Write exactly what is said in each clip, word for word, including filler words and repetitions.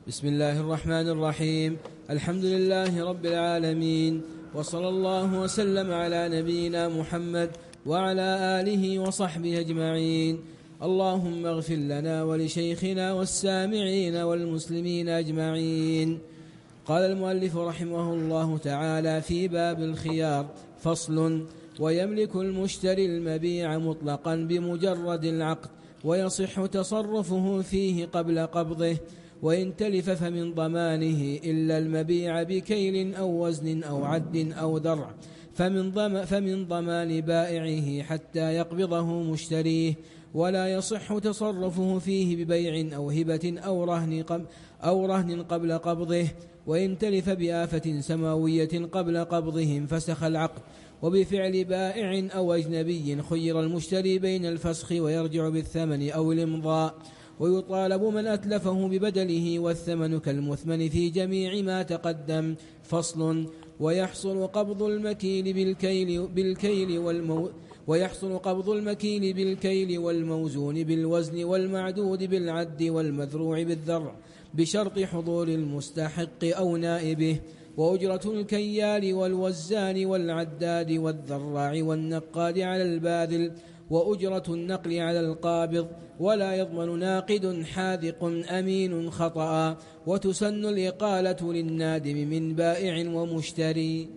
بسم الله الرحمن الرحيم. الحمد لله رب العالمين، وصلى الله وسلم على نبينا محمد وعلى آله وصحبه أجمعين. اللهم اغفر لنا ولشيخنا والسامعين والمسلمين أجمعين. قال المؤلف رحمه الله تعالى في باب الخيار: فصل: ويملك المشتري المبيع مطلقا بمجرد العقد، ويصح تصرفه فيه قبل قبضه، وإن تلف فمن ضمانه إلا المبيع بكيل أو وزن أو عد أو درع، فمن, ضم فمن ضمان بائعه حتى يقبضه مشتريه، ولا يصح تصرفه فيه ببيع أو هبة أو رهن, قبل أو رهن قبل قبضه. وإن تلف بآفة سماوية قبل قبضه انفسخ العقد. وبفعل بائع أو أجنبي خير المشتري بين الفسخ ويرجع بالثمن أو الإمضاء، ويطالب من أتلفه ببدله والثمن كالمثمن في جميع ما تقدم. فصل: ويحصل قبض المكيل بالكيل, بالكيل والمو ويحصل قبض المكيل بالكيل والموزون بالوزن والمعدود بالعد والمذروع بالذرع بشرط حضور المستحق أو نائبه. وأجرة الكيال والوزان والعداد والذراع والنقاد على الباذل، وأجرة النقل على القابض. ولا يضمن ناقد حاذق أمين خطأ، وتسن الإقالة للنادم من بائع ومشتري.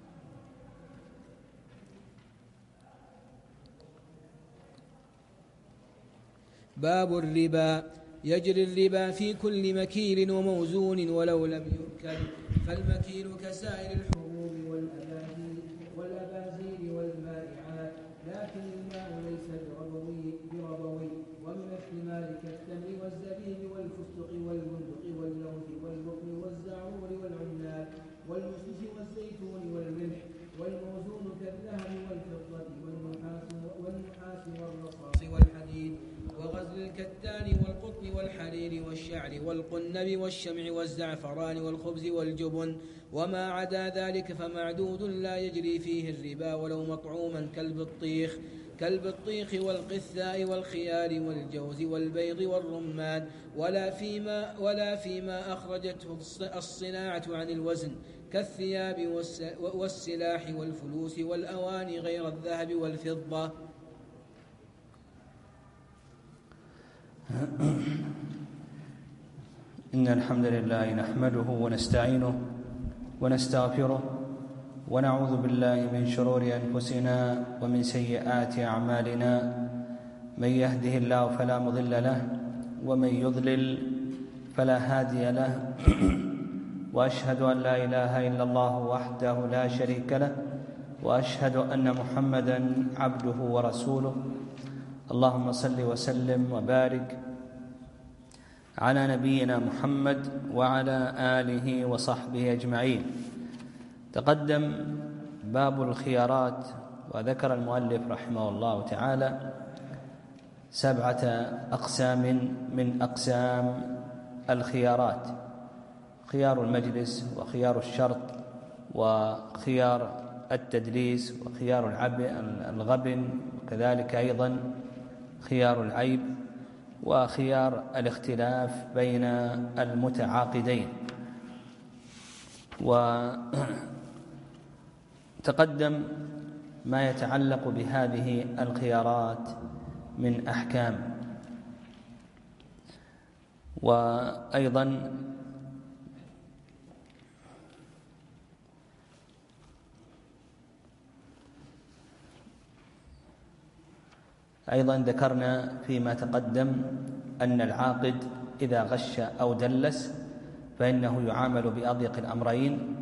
باب الربا: يجري الربا في كل مكيل وموزون ولو لم يؤكل، فالمكيل كسائر الحبوب والأبازيل والمائعات، لكن الماء ليس بربوي, بربوي ومن الثمار كالتمر والزبيب والفستق والبندق واللوز والبقل والزعرور والعناب والمسوس والزيتون والملح، والموزون كالذهب والفضة والنحاس, والنحاس والرصاص والحديد وغزل الكتان والقطن والحرير والشعر والقنب والشمع والزعفران والخبز والجبن. وما عدا ذلك فمعدود لا يجري فيه الربا ولو مطعوما كالبطيخ كالبطيخ والقثاء والخيار والجوز والبيض والرمان، ولا فيما, ولا فيما أخرجته الصناعة عن الوزن كالثياب والسلاح والفلوس والأواني غير الذهب والفضة. إن الحمد لله نحمده ونستعينه ونستغفره، ونعوذ بالله من شرور أنفسنا ومن سيئات أعمالنا. من يهده الله فلا مضل له، ومن يضلل فلا هادي له. وأشهد أن لا إله إلا الله وحده لا شريك له، وأشهد أن محمدًا عبده ورسوله. اللهم صل وسلم وبارك على نبينا محمد وعلى آله وصحبه أجمعين. تقدم باب الخيارات، وذكر المؤلف رحمه الله تعالى سبعة أقسام من أقسام الخيارات: خيار المجلس، وخيار الشرط، وخيار التدليس، وخيار الغبن، وكذلك أيضا خيار العيب، وخيار الاختلاف بين المتعاقدين. وتقدم ما يتعلق بهذه الخيارات من أحكام. وأيضا أيضا ذكرنا فيما تقدم أن العاقد إذا غش أو دلس فإنه يعامل بأضيق الأمرين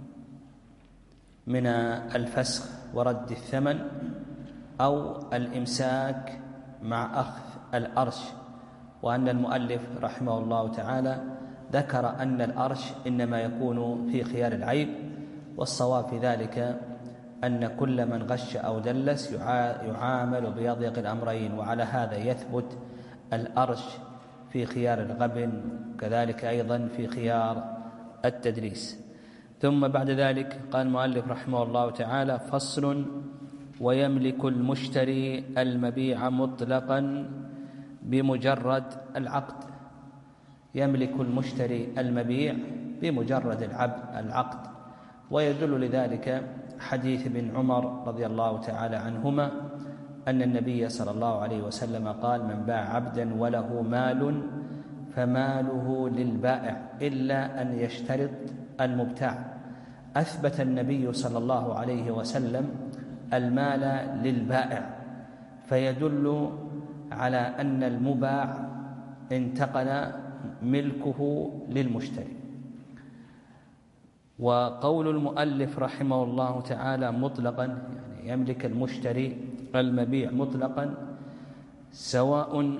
من الفسخ ورد الثمن أو الإمساك مع أخذ الأرش. وأن المؤلف رحمه الله تعالى ذكر أن الأرش إنما يكون في خيار العيب، والصواب في ذلك أن كل من غش أو دلس يعامل بأضيق الأمرين، وعلى هذا يثبت الأرش في خيار الغبن، كذلك أيضا في خيار التدليس. ثم بعد ذلك قال المؤلف رحمه الله تعالى: فصل: ويملك المشتري المبيع مطلقا بمجرد العقد. يملك المشتري المبيع بمجرد العقد. ويدل لذلك حديث ابن عمر رضي الله تعالى عنهما أن النبي صلى الله عليه وسلم قال: من باع عبدا وله مال فماله للبائع إلا أن يشترط المبتاع. أثبت النبي صلى الله عليه وسلم المال للبائع، فيدل على أن المباع انتقل ملكه للمشتري. وقول المؤلف رحمه الله تعالى مطلقا، يعني يملك المشتري المبيع مطلقا، سواء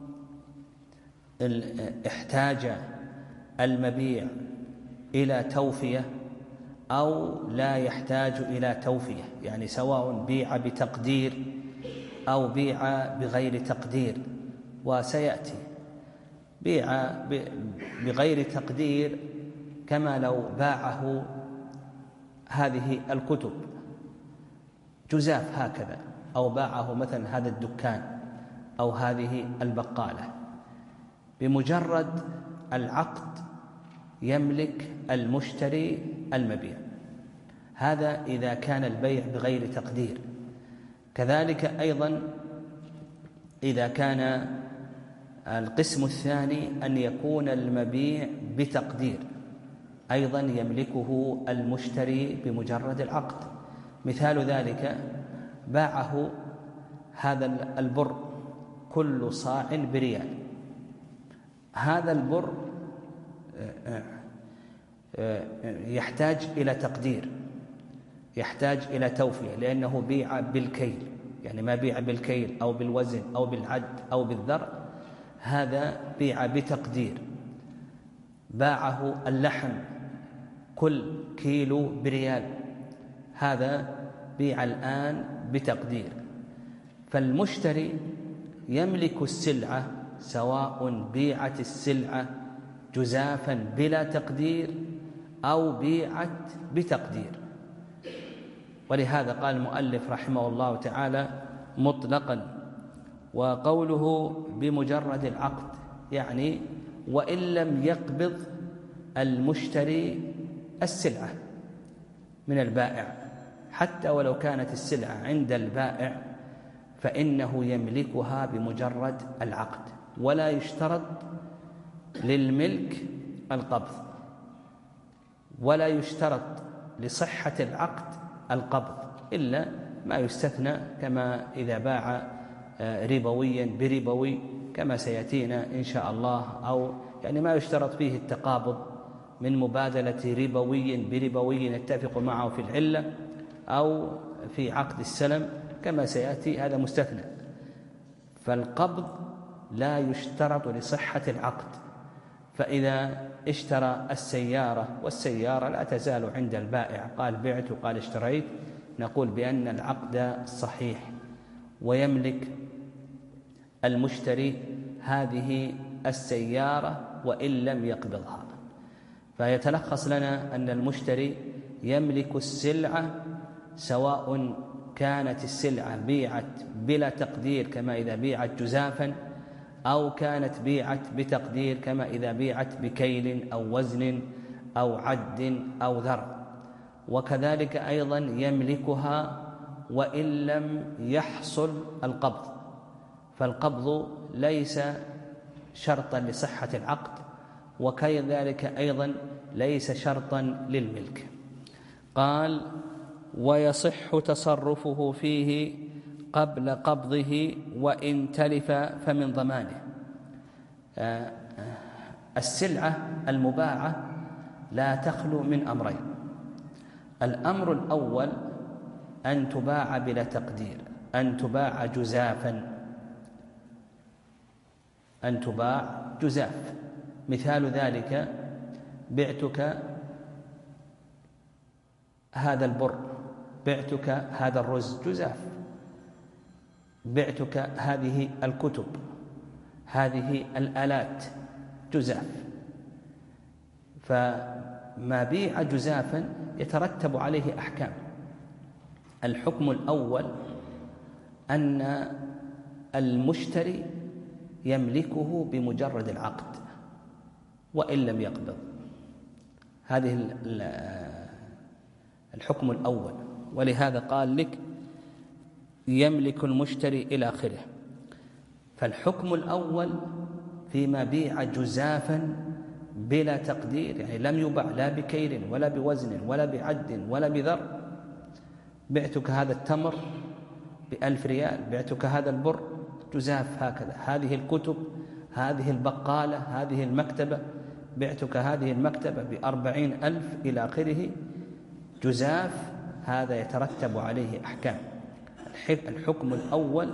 احتاج المبيع إلى توفية أو لا يحتاج إلى توفية، يعني سواء بيع بتقدير أو بيع بغير تقدير. وسيأتي بيع بغير تقدير كما لو باعه هذه الكتب جزاف هكذا، أو باعه مثلا هذا الدكان أو هذه البقالة. بمجرد العقد يملك المشتري المبيع، هذا إذا كان البيع بغير تقدير. كذلك أيضا إذا كان القسم الثاني أن يكون المبيع بتقدير، أيضا يملكه المشتري بمجرد العقد. مثال ذلك: باعه هذا البر كل صاع بريال. هذا البر يحتاج إلى تقدير، يحتاج إلى توفية، لأنه بيع بالكيل، يعني ما بيع بالكيل أو بالوزن أو بالعد أو بالذر، هذا بيع بتقدير. باعه اللحم كل كيلو بريال، هذا بيع الآن بتقدير. فالمشتري يملك السلعة سواء بيعت السلعة جزافا بلا تقدير أو بيعت بتقدير. ولهذا قال المؤلف رحمه الله تعالى مطلقا. وقوله بمجرد العقد يعني وإن لم يقبض المشتري السلعة من البائع، حتى ولو كانت السلعة عند البائع فإنه يملكها بمجرد العقد، ولا يشترط للملك القبض، ولا يشترط لصحة العقد القبض، إلا ما يستثنى كما إذا باع ربويا بربوي كما سيأتينا إن شاء الله، أو يعني ما يشترط فيه التقابض من مبادلة ربوي بربوي نتفق معه في العلة أو في عقد السلم كما سيأتي، هذا مستثنى. فالقبض لا يشترط لصحة العقد. فإذا اشترى السيارة والسيارة لا تزال عند البائع، قال بعت وقال اشتريت، نقول بأن العقد صحيح، ويملك المشتري هذه السيارة وإن لم يقبضها. فيتلخص لنا أن المشتري يملك السلعة سواء كانت السلعة بيعت بلا تقدير كما إذا بيعت جزافا، أو كانت بيعت بتقدير كما إذا بيعت بكيل أو وزن أو عد أو ذر. وكذلك أيضا يملكها وإن لم يحصل القبض، فالقبض ليس شرطا لصحة العقد، وكذلك أيضا ليس شرطا للملك. قال: ويصح تصرفه فيه قبل قبضه وإن تلف فمن ضمانه. السلعة المباعة لا تخلو من أمرين: الأمر الأول أن تباع بلا تقدير، أن تباع جزافا، أن تباع جزاف. مثال ذلك: بعتك هذا البر، بعتك هذا الرز جزاف، بعتك هذه الكتب، هذه الآلات جزاف. فما بيع جزافا يترتب عليه أحكام. الحكم الأول أن المشتري يملكه بمجرد العقد، وإن لم يقبض. هذه الحكم الأول. ولهذا قال لك يملك المشتري إلى آخره. فالحكم الأول فيما بيع جزافا بلا تقدير، يعني لم يباع لا بكيل ولا بوزن ولا بعد ولا بذر. بعتك هذا التمر بألف ريال، بعتك هذا البر جزاف هكذا، هذه الكتب، هذه البقالة، هذه المكتبة، بعتك هذه المكتبة بأربعين ألف إلى آخره جزاف. هذا يترتب عليه أحكام. الحكم الأول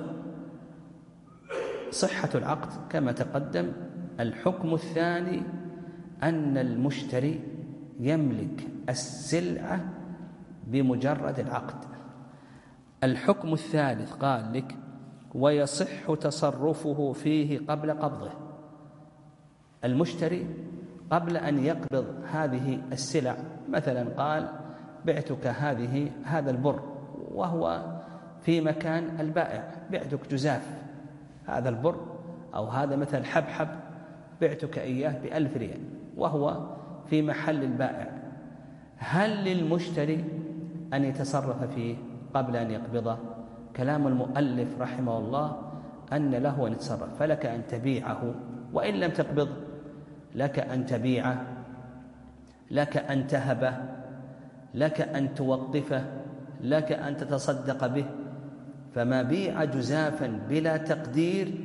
صحة العقد كما تقدم. الحكم الثاني أن المشتري يملك السلعة بمجرد العقد. الحكم الثالث قال لك ويصح تصرفه فيه قبل قبضه. المشتري قبل أن يقبض هذه السلع، مثلا قال بعتك هذه هذا البر وهو في مكان البائع، بعتك جزاف هذا البر، أو هذا مثل حبحب بعتك إياه بألف ريال وهو في محل البائع. هل للمشتري أن يتصرف فيه قبل أن يقبضه؟ كلام المؤلف رحمه الله أن له أن يتصرف. فلك أن تبيعه وإن لم تقبض، لك أن تبيعه، لك أن تهبه، لك أن توقفه، لك أن تتصدق به. فما بيع جزافا بلا تقدير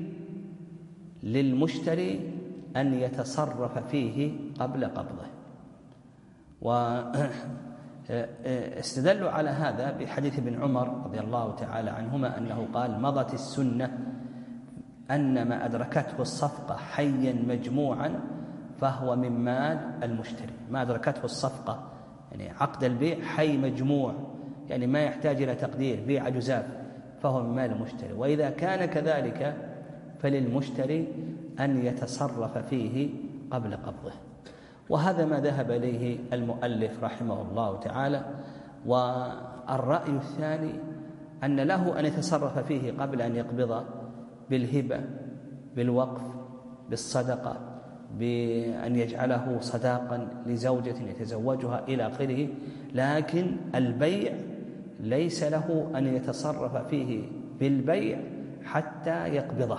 للمشتري أن يتصرف فيه قبل قبضه. واستدلوا على هذا بحديث ابن عمر رضي الله تعالى عنهما أنه قال مضت السنة أن ما أدركته الصفقة حيا مجموعا فهو من مال المشتري. ما أدركته الصفقة يعني عقد البيع حي مجموع، يعني ما يحتاج إلى تقدير، بيع جزاف، فهو من مال المشتري. وإذا كان كذلك فللمشتري أن يتصرف فيه قبل قبضه. وهذا ما ذهب إليه المؤلف رحمه الله تعالى. والرأي الثاني أن له أن يتصرف فيه قبل أن يقبضه بالهبة، بالوقف، بالصدقة، بأن يجعله صداقا لزوجة يتزوجها إلى آخره. لكن البيع ليس له أن يتصرف فيه بالبيع حتى يقبضه.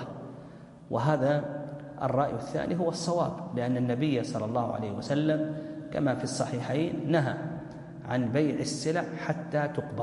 وهذا الرأي الثاني هو الصواب، لأن النبي صلى الله عليه وسلم كما في الصحيحين نهى عن بيع السلع حتى تقبض،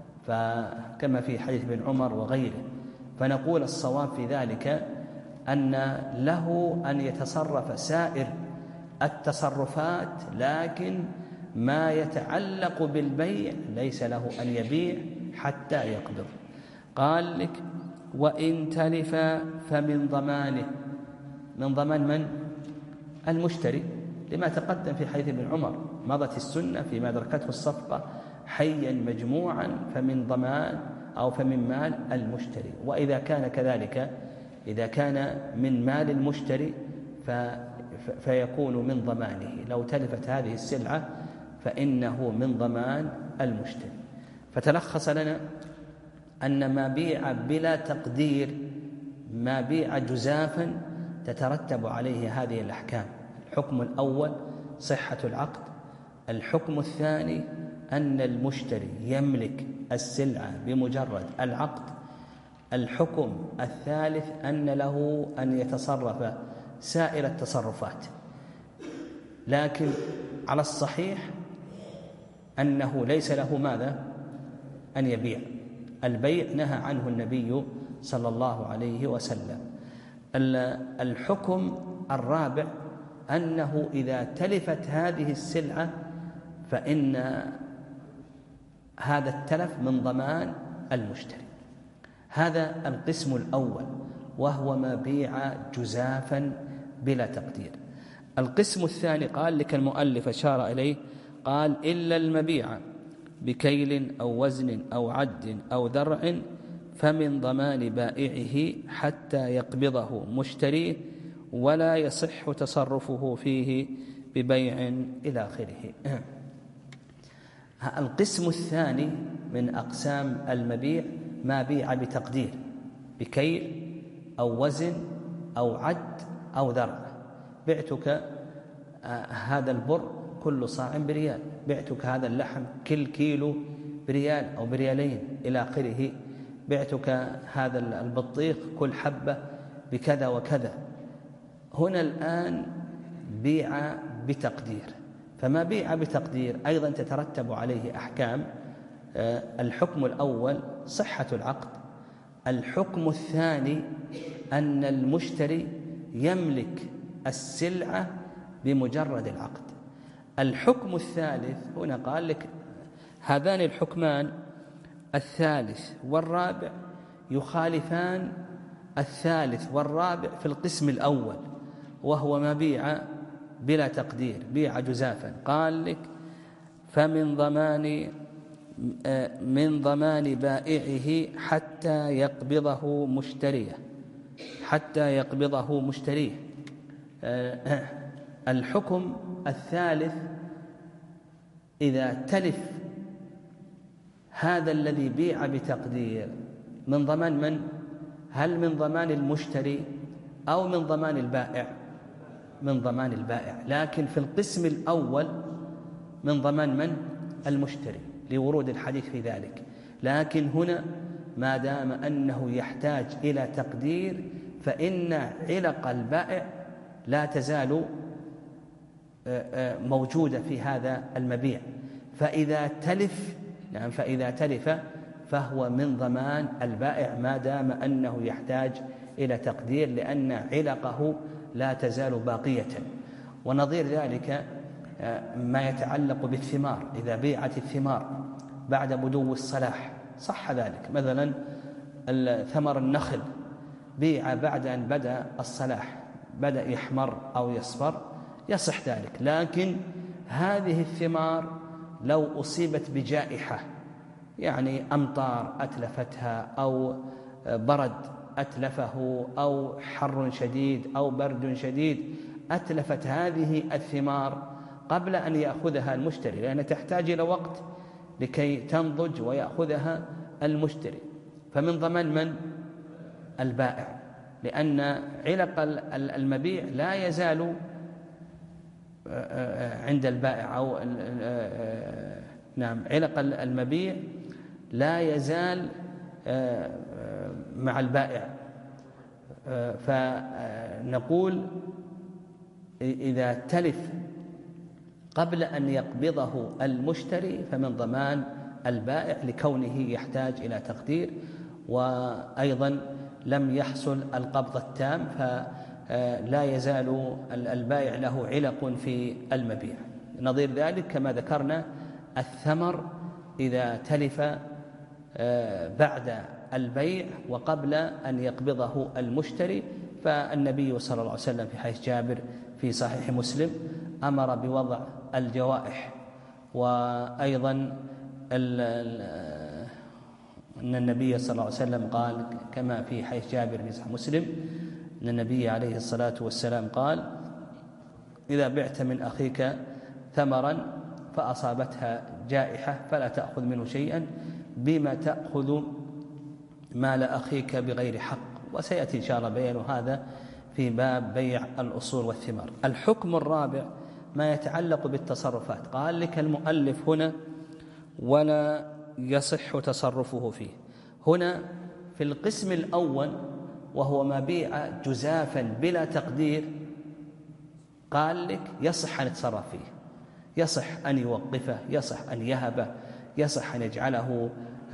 فكما في حديث ابن عمر وغيره. فنقول الصواب في ذلك أن له أن يتصرف سائر التصرفات، لكن ما يتعلق بالبيع ليس له أن يبيع حتى يقبض. قال لك وإن تلف فمن ضمانه. من ضمان من؟ المشتري، لما تقدم في حديث ابن عمر مضت السنة فيما أدركته الصفقة حيا مجموعا فمن ضمان أو فمن مال المشتري. وإذا كان كذلك، إذا كان من مال المشتري فيكون من ضمانه. لو تلفت هذه السلعة فإنه من ضمان المشتري. فتلخص لنا أن ما بيع بلا تقدير، ما بيع جزافا، تترتب عليه هذه الأحكام. الحكم الأول صحة العقد. الحكم الثاني أن المشتري يملك السلعة بمجرد العقد. الحكم الثالث أن له أن يتصرف سائر التصرفات. لكن على الصحيح أنه ليس له ماذا؟ أن يبيع. البيع نهى عنه النبي صلى الله عليه وسلم. الحكم الرابع أنه إذا تلفت هذه السلعة فإن هذا التلف من ضمان المشتري. هذا القسم الأول، وهو ما بيع جزافا بلا تقدير. القسم الثاني قال لك المؤلف أشار إليه، قال إلا المبيع بكيل أو وزن أو عد أو ذرع فمن ضمان بائعه حتى يقبضه مشتريه، ولا يصح تصرفه فيه ببيع إلى آخره. القسم الثاني من أقسام المبيع ما بيع بتقدير، بكيل أو وزن أو عد أو ذرع. بعتك هذا البر كل صاع بريال، بعتك هذا اللحم كل كيلو بريال أو بريالين إلى آخره، بعتك هذا البطيخ كل حبة بكذا وكذا. هنا الآن بيع بتقدير، فما بيع بتقدير أيضا تترتب عليه أحكام. الحكم الأول صحة العقد، الحكم الثاني أن المشتري يملك السلعة بمجرد العقد. الحكم الثالث هنا قال لك هذان الحكمان الثالث والرابع يخالفان الثالث والرابع في القسم الأول، وهو ما بيع بلا تقدير، بيع جزافا. قال لك فمن ضمان من ضمان بائعه حتى يقبضه مشتريه حتى يقبضه مشتريه. الحكم الثالث إذا تلف هذا الذي بيع بتقدير من ضمان من؟ هل من ضمان المشتري أو من ضمان البائع؟ من ضمان البائع، لكن في القسم الأول من ضمان من؟ المشتري، لورود الحديث في ذلك. لكن هنا ما دام أنه يحتاج إلى تقدير فإن علق البائع لا تزال موجودة في هذا المبيع، فإذا تلف نعم فإذا تلف فهو من ضمان البائع ما دام أنه يحتاج إلى تقدير، لأن علقه لا تزال باقية. ونظير ذلك ما يتعلق بالثمار، إذا بيعت الثمار بعد بدو الصلاح صح ذلك، مثلا ثمر النخل بيع بعد أن بدأ الصلاح، بدأ يحمر أو يصفر، يصح ذلك. لكن هذه الثمار لو أصيبت بجائحة، يعني أمطار أتلفتها أو برد أتلفه أو حر شديد أو برد شديد أتلفت هذه الثمار قبل أن يأخذها المشتري، لأنها تحتاج إلى وقت لكي تنضج ويأخذها المشتري، فمن ضمان من؟ البائع، لأن علق المبيع لا يزال عند البائع، أو نعم علق المبيع لا يزال مع البائع. فنقول إذا تلف قبل أن يقبضه المشتري فمن ضمان البائع لكونه يحتاج إلى تقدير، وأيضا لم يحصل القبض التام فلا يزال البائع له علق في المبيع. نظير ذلك كما ذكرنا الثمر إذا تلف بعد البيع وقبل أن يقبضه المشتري، فالنبي صلى الله عليه وسلم في حديث جابر في صحيح مسلم أمر بوضع الجوائح. وأيضا أن النبي صلى الله عليه وسلم قال كما في حديث جابر في صحيح مسلم أن النبي عليه الصلاة والسلام قال إذا بعت من أخيك ثمرا فأصابتها جائحة فلا تأخذ منه شيئا، بما تأخذ مال أخيك بغير حق. وسيأتي إن شاء الله بيان هذا في باب بيع الأصول والثمار. الحكم الرابع ما يتعلق بالتصرفات. قال لك المؤلف هنا ولا يصح تصرفه فيه. هنا في القسم الأول وهو ما بيع جزافا بلا تقدير قال لك يصح أن يتصرف فيه، يصح أن يوقفه، يصح أن يهبه، يصح أن يجعله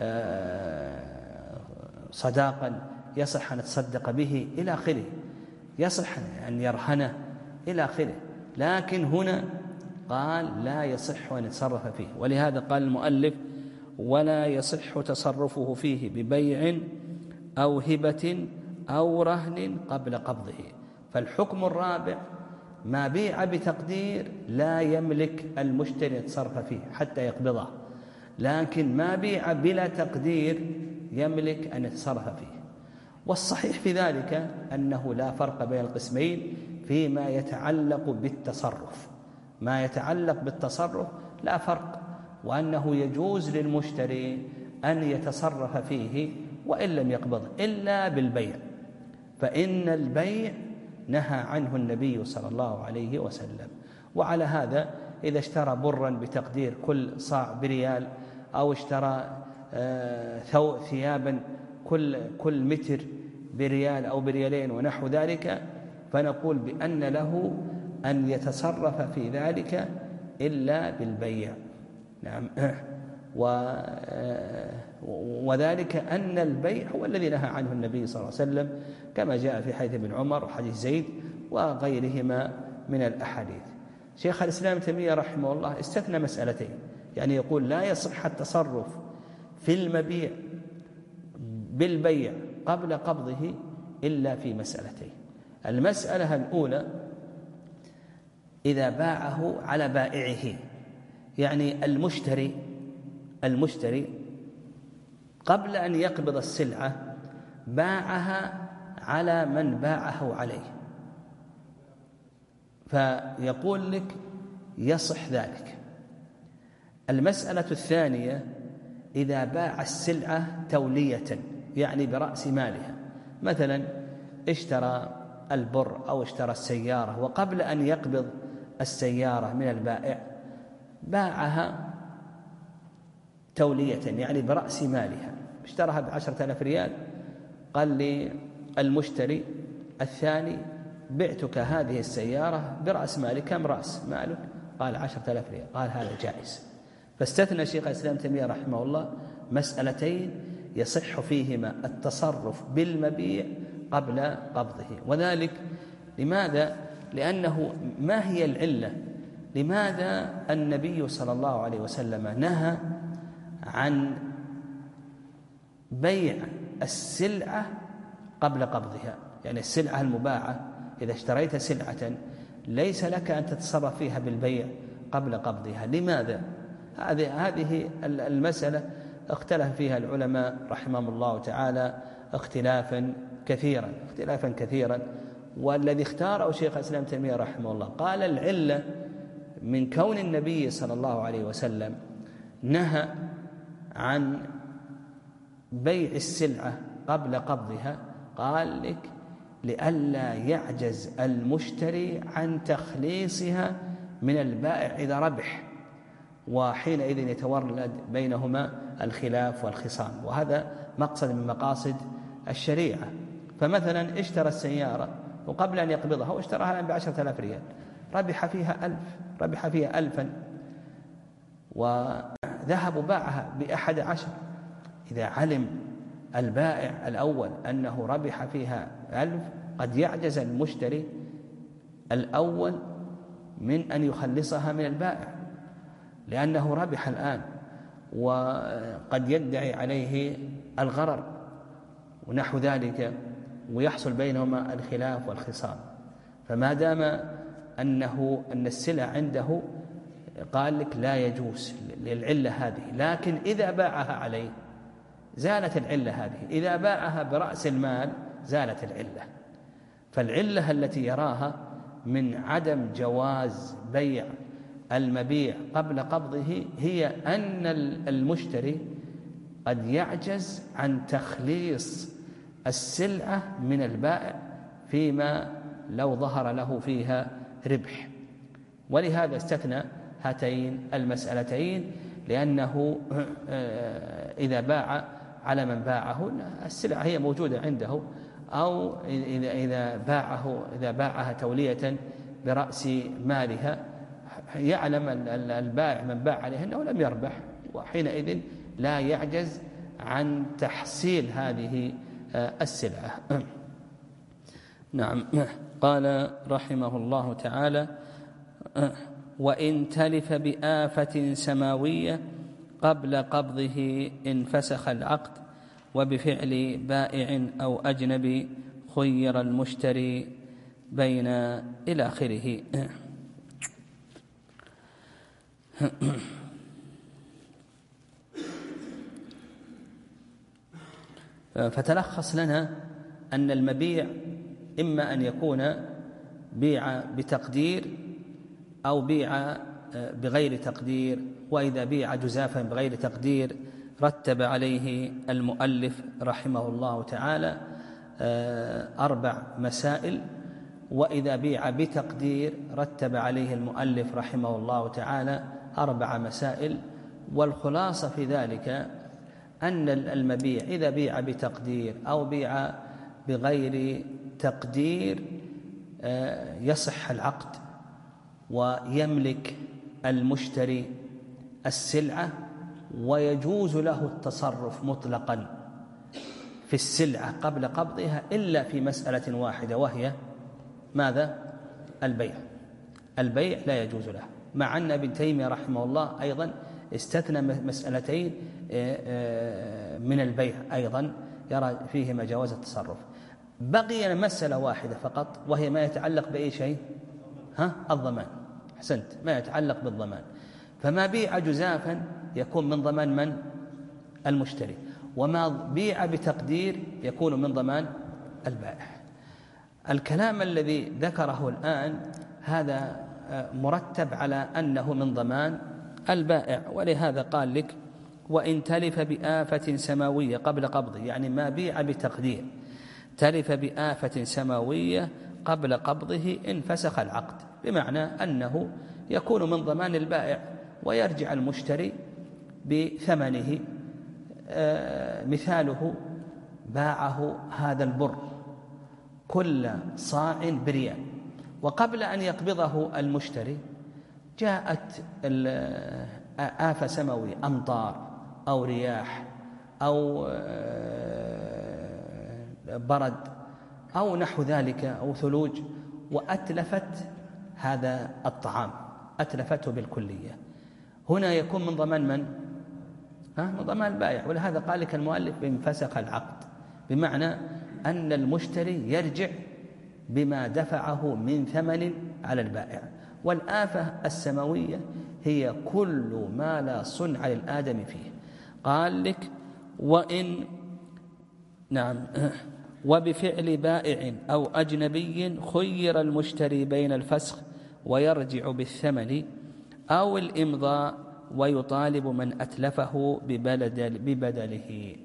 صداقا، يصح أن يتصدق به إلى آخره، يصح أن يرهنه إلى آخره. لكن هنا قال لا يصح أن يتصرف فيه، ولهذا قال المؤلف ولا يصح تصرفه فيه ببيع أو هبة أو رهن قبل قبضه. فالحكم الرابع ما بيع بتقدير لا يملك المشتري يتصرف فيه حتى يقبضه، لكن ما بيع بلا تقدير يملك أن يتصرف فيه. والصحيح في ذلك أنه لا فرق بين القسمين فيما يتعلق بالتصرف. ما يتعلق بالتصرف لا فرق، وأنه يجوز للمشتري أن يتصرف فيه وإن لم يقبضه إلا بالبيع، فإن البيع نهى عنه النبي صلى الله عليه وسلم. وعلى هذا إذا اشترى برا بتقدير كل صاع بريال، أو اشترى ثيابا كل كل متر بريال أو بريالين ونحو ذلك، فنقول بأن له أن يتصرف في ذلك إلا بالبيع. نعم. وذلك أن البيع هو الذي نهى عنه النبي صلى الله عليه وسلم، كما جاء في حديث ابن عمر وحديث زيد وغيرهما من الأحاديث. شيخ الإسلام تيمية رحمه الله استثنى مسألتين، يعني يقول لا يصح التصرف في المبيع بالبيع قبل قبضه إلا في مسألتين. المسألة الأولى إذا باعه على بائعه، يعني المشتري المشتري قبل أن يقبض السلعة باعها على من باعه عليه، فيقول لك يصح ذلك. المسألة الثانية إذا باع السلعة تولية، يعني برأس مالها، مثلا اشترى البر أو اشترى السيارة، وقبل أن يقبض السيارة من البائع باعها تولية، يعني برأس مالها، اشتراها بعشرة آلاف ريال، قال لي المشتري الثاني بعتك هذه السيارة برأس مالك. كم رأس مالك؟ قال عشرة آلاف ريال. قال هذا جائز. فاستثنى شيخ الإسلام تيمية رحمه الله مسألتين يصح فيهما التصرف بالمبيع قبل قبضه. وذلك لماذا؟ لأنه ما هي العلة؟ لماذا النبي صلى الله عليه وسلم نهى عن بيع السلعة قبل قبضها؟ يعني السلعة المباعة إذا اشتريت سلعة ليس لك أن تتصرف فيها بالبيع قبل قبضها. لماذا؟ هذه المسألة اختلف فيها العلماء رحمهم الله تعالى اختلافا كثيرا اختلافا كثيرا والذي اختاره شيخ الإسلام تيمية رحمه الله قال العلة من كون النبي صلى الله عليه وسلم نهى عن بيع السلعة قبل قبضها، قال لك لئلا يعجز المشتري عن تخليصها من البائع إذا ربح، وحينئذ يتولد بينهما الخلاف والخصام، وهذا مقصد من مقاصد الشريعة. فمثلا اشترى السيارة وقبل أن يقبضها واشتراها بعشرة آلاف ريال، ربح فيها ألف ربح فيها ألفا، وذهب وباعها بأحد عشر. إذا علم البائع الأول أنه ربح فيها ألف قد يعجز المشتري الأول من أن يخلصها من البائع لأنه ربح الآن، وقد يدعي عليه الغرر ونحو ذلك، ويحصل بينهما الخلاف والخصام. فما دام أنه أن السلع عنده قال لك لا يجوز للعلة هذه، لكن إذا باعها عليه زالت العلة هذه. إذا باعها برأس المال زالت العلة. فالعلة التي يراها من عدم جواز بيع المبيع قبل قبضه هي أن المشتري قد يعجز عن تخليص السلعة من البائع فيما لو ظهر له فيها ربح. ولهذا استثنى هاتين المسألتين، لأنه إذا باع على من باعه السلعة هي موجودة عنده، أو إذا إذا باعه إذا باعها تولية برأس مالها يعلم البائع من باع عليه أنه لم يربح، وحينئذ لا يعجز عن تحصيل هذه السلعة. نعم. قال رحمه الله تعالى: وإن تلف بآفة سماوية قبل قبضه انفسخ العقد، وبفعل بائع أو أجنبي خير المشتري بين إلى آخره. فتلخص لنا أن المبيع إما أن يكون بيع بتقدير أو بيع بغير تقدير، وإذا بيع جزافا بغير تقدير رتب عليه المؤلف رحمه الله تعالى أربع مسائل. وإذا بيع بتقدير رتب عليه المؤلف رحمه الله تعالى أربع مسائل، والخلاصة في ذلك أن المبيع إذا بيع بتقدير أو بيع بغير تقدير يصح العقد ويملك المشتري السلعة، ويجوز له التصرف مطلقا في السلعة قبل قبضها إلا في مسألة واحدة، وهي ماذا؟ البيع. البيع لا يجوز له، مع أن ابن تيمية رحمه الله أيضا استثنى مسألتين من البيع أيضا يرى فيهما جواز التصرف. بقي مسألة واحدة فقط، وهي ما يتعلق بأي شيء؟ ها؟ الضمان. حسنت، ما يتعلق بالضمان. فما بيع جزافا يكون من ضمان من؟ المشتري، وما بيع بتقدير يكون من ضمان البائع. الكلام الذي ذكره الآن هذا مرتب على أنه من ضمان البائع، ولهذا قال لك وإن تلف بآفة سماوية قبل قبضه، يعني ما بيع بتقدير تلف بآفة سماوية قبل قبضه انفسخ العقد، بمعنى أنه يكون من ضمان البائع ويرجع المشتري بثمنه. آه مثاله باعه هذا البر كل صاع بريال، وقبل أن يقبضه المشتري جاءت آفة سماوية، أمطار أو رياح أو برد أو نحو ذلك أو ثلوج، وأتلفت هذا الطعام، أتلفته بالكلية. هنا يكون من ضمان من؟ ها؟ من ضمان البائع. ولهذا قال لك المؤلف انفسخ العقد، بمعنى أن المشتري يرجع بما دفعه من ثمن على البائع. والآفة السماوية هي كل ما لا صنع للآدم فيه. قال لك وإن نعم وبفعل بائع أو أجنبي خير المشتري بين الفسخ ويرجع بالثمن أو الإمضاء ويطالب من أتلفه ببدله.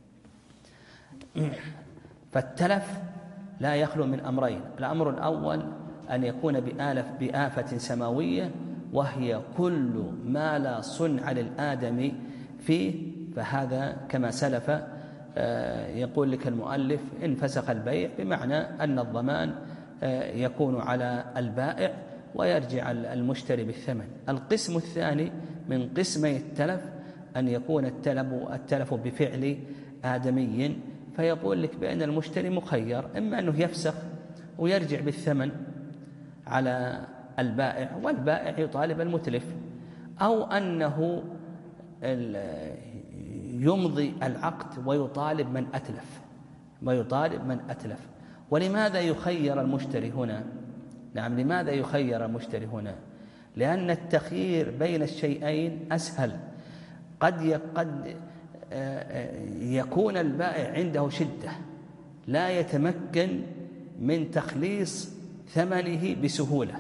فالتلف لا يخلو من أمرين: الأمر الأول أن يكون بآلف بآفة سماوية، وهي كل ما لا صنع للآدم فيه، فهذا كما سلف يقول لك المؤلف انفسخ البيع، بمعنى أن الضمان يكون على البائع ويرجع المشتري بالثمن. القسم الثاني من قسمي التلف أن يكون التلف, التلف بفعل آدمي، فيقول لك بأن المشتري مخير، إما أنه يفسخ ويرجع بالثمن على البائع والبائع يطالب المتلف، أو أنه يمضي العقد ويطالب من أتلف ويطالب من أتلف. ولماذا يخير المشتري هنا؟ نعم، لماذا يخير المشتري هنا؟ لأن التخيير بين الشيئين أسهل. قد قد يكون البائع عنده شدة لا يتمكن من تخليص ثمنه بسهولة،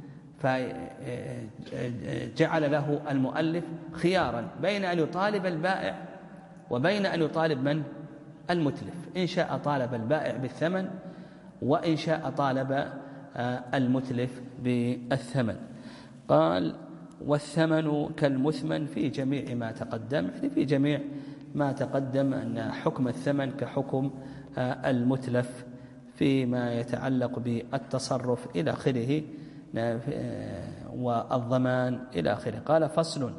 فجعل له المؤلف خيارا بين أن يطالب البائع وبين أن يطالب من؟ المتلف. إن شاء طالب البائع بالثمن، وإن شاء طالب المتلف بالثمن. قال والثمن كالمثمن في جميع ما تقدم، يعني في جميع ما تقدم أن حكم الثمن كحكم المتلف فيما يتعلق بالتصرف إلى آخره والضمان إلى آخره. قال فصل: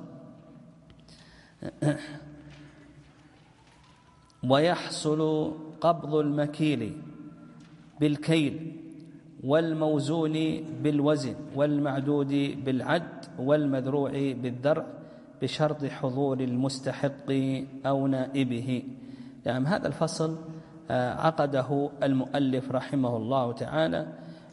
ويحصل قبض المكيل بالكيل والموزون بالوزن والمعدود بالعد والمذروع بالذرع بشرط حضور المستحق أو نائبه. يعني هذا الفصل عقده المؤلف رحمه الله تعالى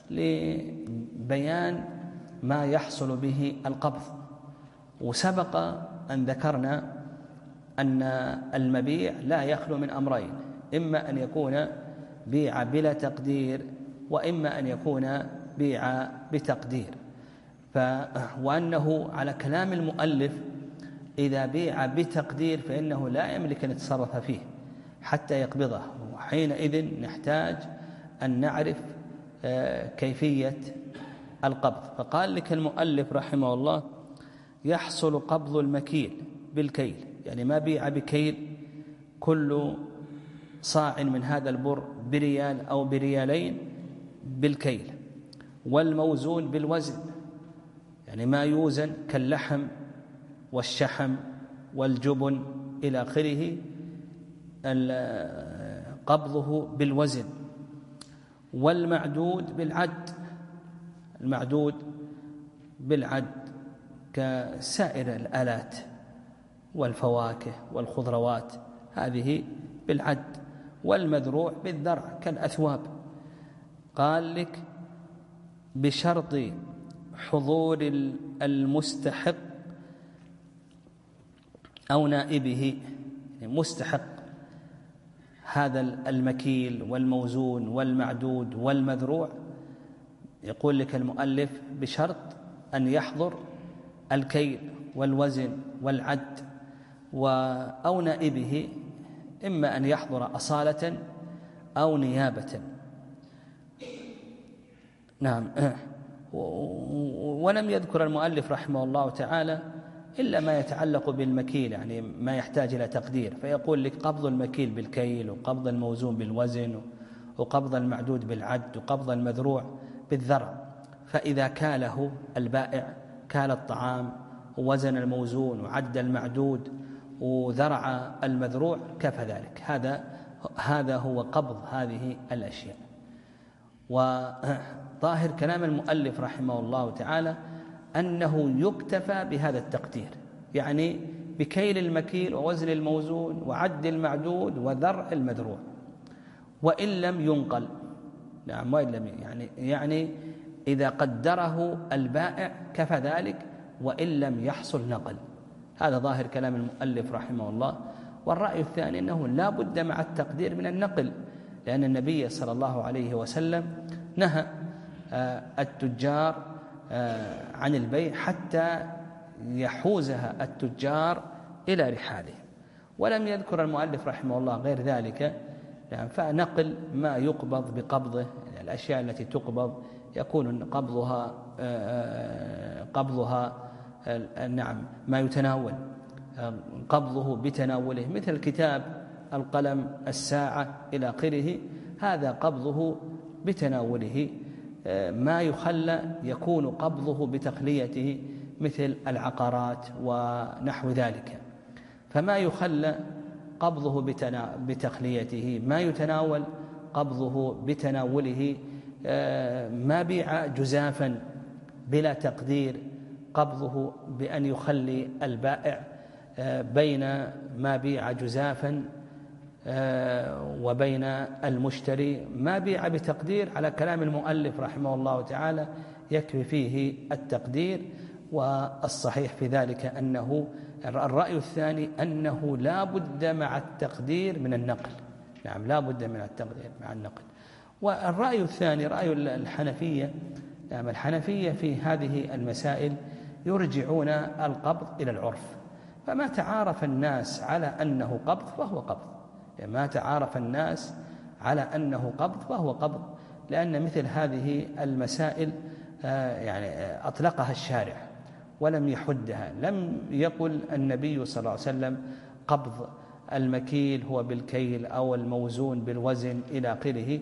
لبيان ما يحصل به القبض. وسبق أن ذكرنا أن المبيع لا يخلو من أمرين: إما أن يكون بيع بلا تقدير، وإما أن يكون بيع بتقدير. ف... وأنه على كلام المؤلف إذا بيع بتقدير فإنه لا يملك أن يتصرف فيه حتى يقبضه، وحينئذ نحتاج أن نعرف كيفية القبض. فقال لك المؤلف رحمه الله: يحصل قبض المكيل بالكيل، يعني ما بيع بكيل كل صاع من هذا البر بريال أو بريالين بالكيل، والموزون بالوزن، يعني ما يوزن كاللحم والشحم والجبن إلى آخره قبضه بالوزن، والمعدود بالعد، المعدود بالعد كسائر الآلات والفواكه والخضروات هذه بالعد، والمذروع بالذرع كالأثواب. قال لك بشرط حضور المستحق أو نائبه، مستحق هذا المكيل والموزون والمعدود والمذروع، يقول لك المؤلف بشرط أن يحضر الكيل والوزن والعد أو نائبه، إما أن يحضر أصالة أو نيابة. نعم. ولم يذكر المؤلف رحمه الله تعالى إلا ما يتعلق بالمكيل، يعني ما يحتاج إلى تقدير، فيقول لك قبض المكيل بالكيل، وقبض الموزون بالوزن، وقبض المعدود بالعد، وقبض المذروع بالذرع. فإذا كاله البائع، كال الطعام ووزن الموزون وعد المعدود وذرع المذروع، كفى ذلك. هذا هذا هو قبض هذه الأشياء. وظاهر كلام المؤلف رحمه الله تعالى أنه يكتفى بهذا التقدير، يعني بكيل المكيل ووزن الموزون وعد المعدود وذرع المذروع، وإن لم ينقل. نعم، وإن لم يعني يعني إذا قدره البائع كفى ذلك، وإن لم يحصل نقل. هذا ظاهر كلام المؤلف رحمه الله. والرأي الثاني أنه لا بد مع التقدير من النقل، لأن النبي صلى الله عليه وسلم نهى التجار عن البيع حتى يحوزها التجار إلى رحالهم. ولم يذكر المؤلف رحمه الله غير ذلك، يعني فنقل ما يقبض بقبضه، يعني الأشياء التي تقبض يكون قبضها قبضها نعم ما يتناول قبضه بتناوله، مثل الكتاب، القلم، الساعة إلى آخره، هذا قبضه بتناوله. ما يخلى يكون قبضه بتخليته، مثل العقارات ونحو ذلك. فما يخلى قبضه بتخليته، ما يتناول قبضه بتناوله. ما بيع جزافا بلا تقدير، قبضه بأن يخلي البائع بين ما بيع جزافا وبين المشتري. ما بيع بتقدير على كلام المؤلف رحمه الله تعالى يكفي فيه التقدير. والصحيح في ذلك أنه الرأي الثاني أنه لا بد مع التقدير من النقل. نعم، لا بد من التقدير مع النقل. والرأي الثاني رأي الحنفية. نعم، الحنفية في هذه المسائل يرجعون القبض إلى العرف، فما تعارف الناس على أنه قبض فهو قبض، يعني ما تعارف الناس على أنه قبض فهو قبض، لأن مثل هذه المسائل يعني أطلقها الشارع ولم يحدها. لم يقل النبي صلى الله عليه وسلم قبض المكيل هو بالكيل أو الموزون بالوزن إلى آخره،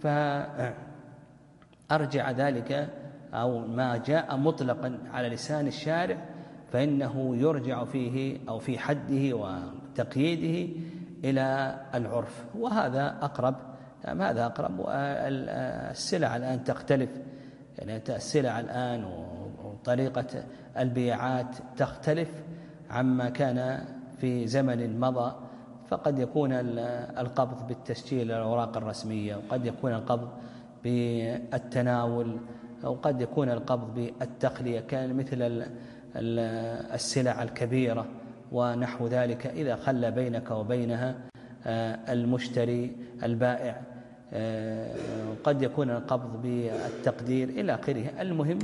فأرجع ذلك أو ما جاء مطلقا على لسان الشارع فإنه يرجع فيه أو في حده وتقييده إلى العرف، وهذا أقرب. هذا أقرب. السلع الآن تختلف، يعني السلع الآن وطريقة البيعات تختلف عما كان في زمن مضى. فقد يكون القبض بالتسجيل الأوراق الرسمية، وقد يكون القبض بالتناول، وقد يكون القبض بالتخلية، كان مثل السلع الكبيرة ونحو ذلك إذا خلى بينك وبينها المشتري البائع. قد يكون القبض بالتقدير إلى آخره. المهم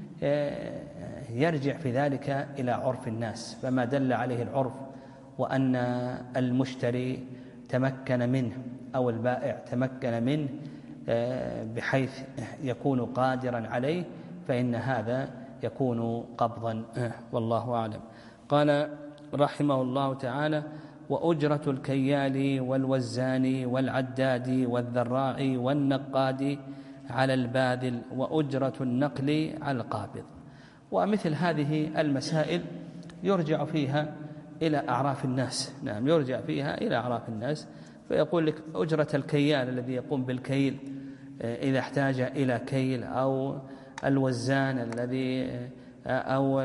يرجع في ذلك إلى عرف الناس، فما دل عليه العرف وأن المشتري تمكن منه أو البائع تمكن منه بحيث يكون قادرا عليه فإن هذا يكون قبضا، والله أعلم. قال رحمه الله تعالى: وأجرة الكيال والوزان والعداد والذراع والنقاد على الباذل، وأجرة النقل على القابض. ومثل هذه المسائل يرجع فيها إلى أعراف الناس. نعم، يرجع فيها إلى أعراف الناس، فيقول لك أجرة الكيال الذي يقوم بالكيل إذا احتاج إلى كيل، أو الوزان الذي أو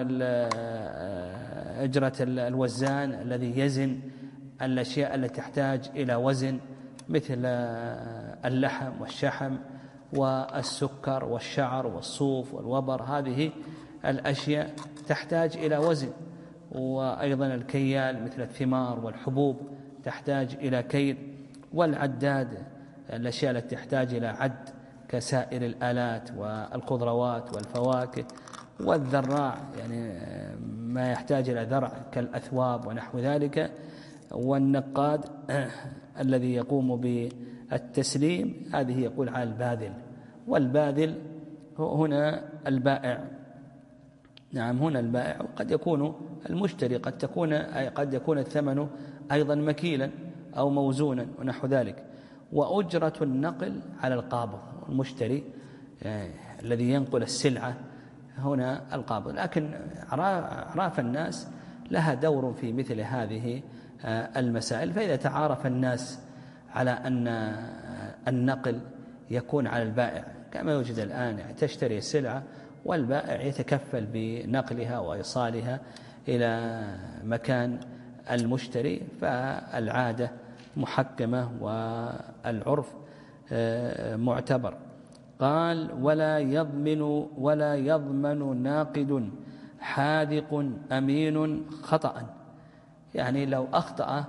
أجرة الوزان الذي يزن الأشياء التي تحتاج إلى وزن، مثل اللحم والشحم والسكر والشعر والصوف والوبر. هذه الأشياء تحتاج إلى وزن. وأيضا الكيال مثل الثمار والحبوب تحتاج إلى كيل. والعداد الأشياء التي تحتاج إلى عد كسائر الآلات والخضروات والفواكه. والذراع يعني ما يحتاج إلى ذرع كالأثواب ونحو ذلك. والنقاد الذي يقوم بالتسليم، هذه يقول على الباذل. والباذل هنا البائع. نعم، هنا البائع، وقد يكون المشتري، قد تكون قد يكون الثمن أيضا مكيلا أو موزونا ونحو ذلك. وأجرة النقل على القابض، المشتري يعني الذي ينقل السلعة هنا القابض. لكن أعراف الناس لها دور في مثل هذه المسائل. فإذا تعارف الناس على أن النقل يكون على البائع، كما يوجد الآن يعني تشتري السلعة والبائع يتكفل بنقلها وإيصالها إلى مكان المشتري، فالعادة محكمة والعرف معتبر. قال: ولا يضمن ولا يضمن ناقد حاذق أمين خطأ. يعني لو أخطأ